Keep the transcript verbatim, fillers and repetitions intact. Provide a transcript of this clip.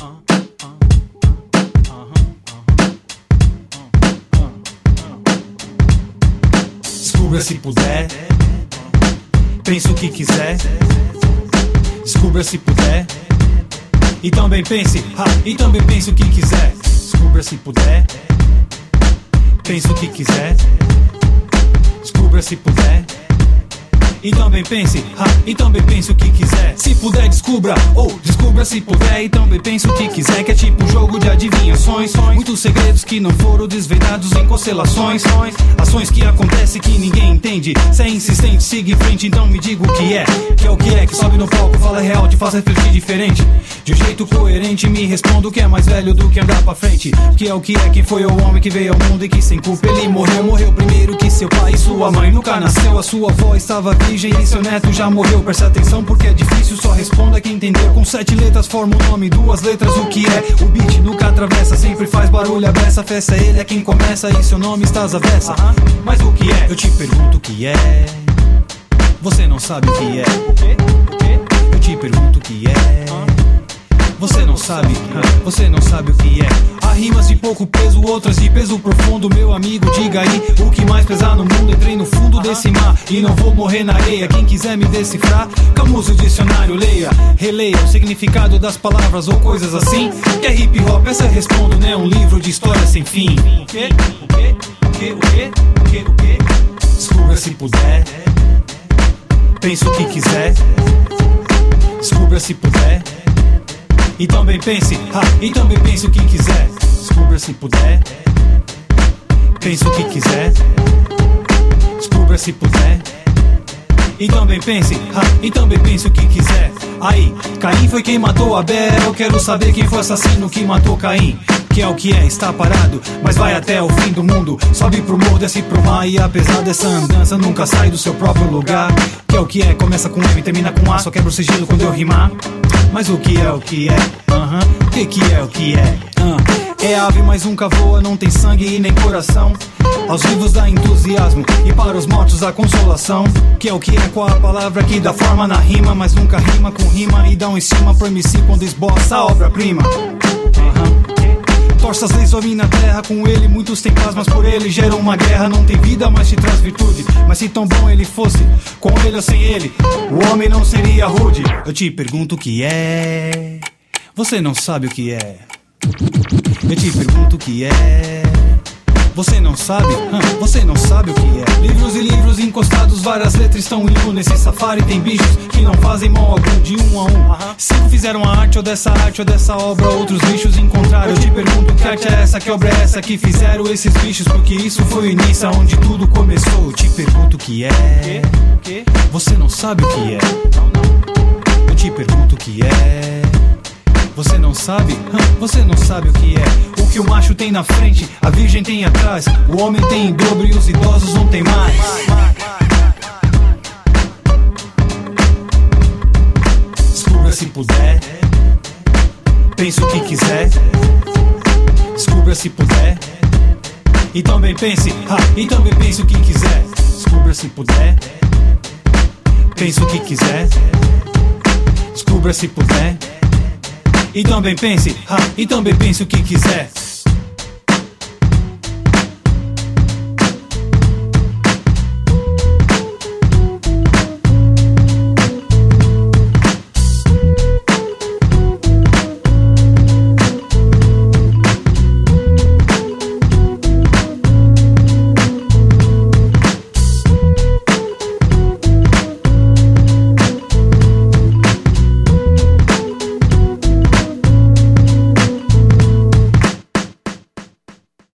Descubra se puder, pense o que quiser. Descubra se puder, e também pense, ha, e também pense o que quiser. Descubra se puder, pense o que quiser. Descubra se puder, e também pense, ha, e também pense o que quiser. Se puder, descubra, ou descubra se puder, e também pense o que quiser. Que é tipo um jogo de adivinhações, muitos segredos que não foram desvendados em constelações. Ações que acontecem que ninguém entende. Se é insistente, siga em frente, então me diga o que é. Que é o que é, que sobe no palco, fala real, te faz refletir diferente. De um jeito coerente, me respondo que é mais velho do que andar pra frente. Que é o que é, quem foi o homem que veio ao mundo e que sem culpa ele morreu. Morreu primeiro que seu pai e sua mãe nunca nasceu. A sua avó estava virgem e seu neto já morreu. Presta atenção porque é difícil, só responda quem entendeu. Com sete letras forma o nome, duas letras o que é. O beat nunca atravessa, sempre faz barulho, abraça a festa. Ele é quem começa e seu nome está às avessa. Mas o que é? Eu te pergunto o que é. Você não sabe o que é. Eu te pergunto o que é. Você não sabe, você não sabe o que é. Há rimas de pouco peso, outras de peso profundo. Meu amigo, diga aí o que mais pesa no mundo. Entrei no fundo desse mar e não vou morrer na areia. Quem quiser me decifrar, Camus o dicionário, leia. Releia o significado das palavras ou coisas assim. Que é hip hop, essa eu respondo, né? Um livro de história sem fim. O quê? O quê? O quê? O quê? O quê? O quê? Descubra se puder, pense o que quiser. Descubra se puder, e também pense, ha, e também pense o que quiser. Descubra se puder, pense o que quiser. Descubra se puder, e também pense, ha, e também pense o que quiser. Aí, Caim foi quem matou Abel. Eu quero saber quem foi o assassino que matou Caim. Que é o que é, está parado, mas vai até o fim do mundo. Sobe pro morro, desce pro mar, e apesar dessa andança nunca sai do seu próprio lugar. Que é o que é, começa com M e termina com A. Só quebra o sigilo quando eu rimar. Mas o que é o que é? Aham, uh-huh. O que que é o que é? Uh. É ave, mas nunca voa, não tem sangue e nem coração. Aos vivos dá entusiasmo e para os mortos a consolação. Que é o que é, qual a palavra que dá forma na rima, mas nunca rima com rima e dá um em cima pro M C quando esboça a obra-prima. Aham. Torce as leis homem na terra, com ele muitos têm paz, mas por ele geram uma guerra. Não tem vida, mas te traz virtude. Mas se tão bom ele fosse, com ele ou sem ele, o homem não seria rude. Eu te pergunto o que é. Você não sabe o que é. Eu te pergunto o que é. Você não sabe? Hum, você não sabe o que é. Livros e livros encostados, várias letras estão em um. Nesse safari tem bichos que não fazem mal algum, de um a um. Uh-huh. Cinco fizeram a arte ou dessa arte ou dessa obra, outros bichos encontraram. Eu te pergunto que arte é essa, que obra é essa que fizeram esses bichos, porque isso foi o início onde tudo começou. Eu te pergunto o que é. O quê? Você não sabe o que é. Eu te pergunto o que é. Você não sabe? Hum, você não sabe o que é. O que o macho tem na frente, a virgem tem atrás. O homem tem em dobro e os idosos não tem mais. Descubra se puder, pense o que quiser. Descubra se puder, e também pense, ha, e também pense o que quiser. Descubra se puder, pense o que quiser. Descubra se puder, e também pense, ha, e também pense o que quiser.